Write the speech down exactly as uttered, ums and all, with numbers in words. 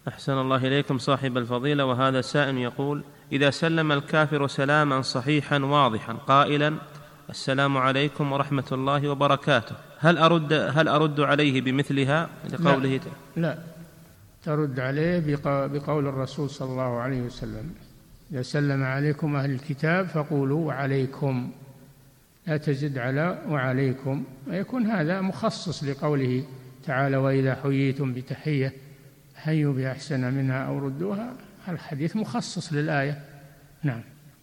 أحسن الله إليكم صاحب الفضيلة. وهذا سائل يقول: إذا سلم الكافر سلاما صحيحا واضحا قائلا السلام عليكم ورحمة الله وبركاته، هل أرد, هل أرد عليه بمثلها لقوله؟ لا, لا ترد عليه بقول الرسول صلى الله عليه وسلم: إذا سلم عليكم أهل الكتاب فقولوا وعليكم، لا تزد على وعليكم، ويكون هذا مخصص لقوله تعالى: وإذا حييتم بتحية حيوا بأحسن منها أو ردوها. الحديث مخصص للآية. نعم.